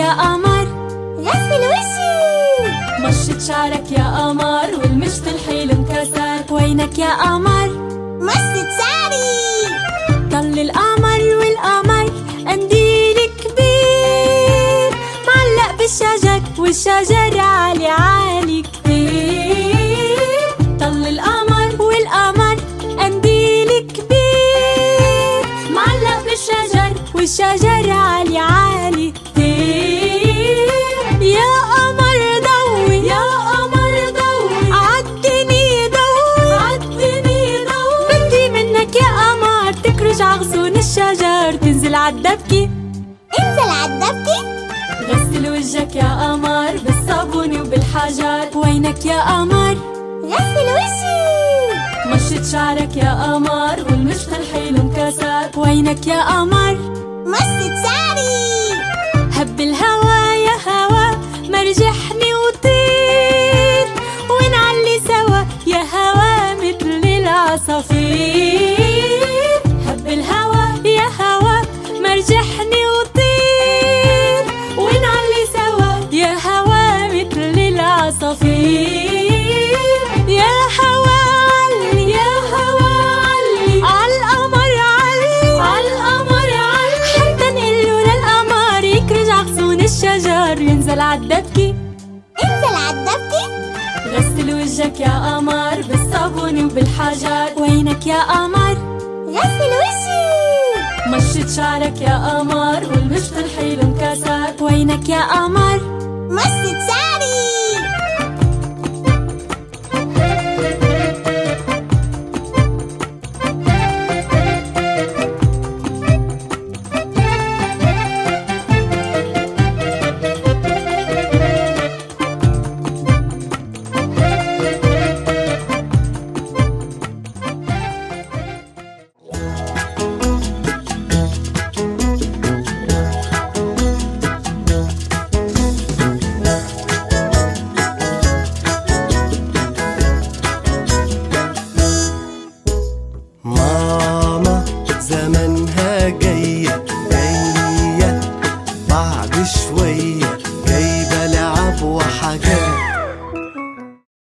يا قمر، غسل وشي. مشط شعرك يا قمر والمشط الحيل انكسر. وينك يا قمر؟ مشط شعري. طل القمر والقمر قنديل كبير معلق بالشجر والشجر عالي عالي كتير. طل القمر والقمر قنديل كبير معلق بالشجر والشجر عالي عالي كتير. يا قمر ضوي يا قمر ضوي عالدني ضوي عالدني ضوي. بدي منك يا قمر تكرج عغصون الشجر تنزل عالدبكة. انزل عالدبكة. غسل وجهك يا قمر بالصابون وبالحجر. وينك يا قمر؟ غسل وشي. مشط شعرك يا قمر والمشط الحيل انكسر. وينك يا قمر؟ مشط شعري. هب الهوا يا هوا مرجحني وطير ونعلي سوا يا هوا مثل العصافير. هب الهوا يا هوا مرجحني وطير ونعلي سوا يا هوا مثل العصافير. يا هوا علي يا هوا علي عالقمر علي عالقمر علي حتى نقله للقمر يكرج عغصون الشجر ينزل عالدبكة. انزل عالدبكة. غسل وجهك يا قمر بالصابون وبالحجر. وينك يا قمر؟ غسل وشي. مشط شعرك يا قمر والمشط الحيل انكسر. وينك يا قمر؟ مشط شعري.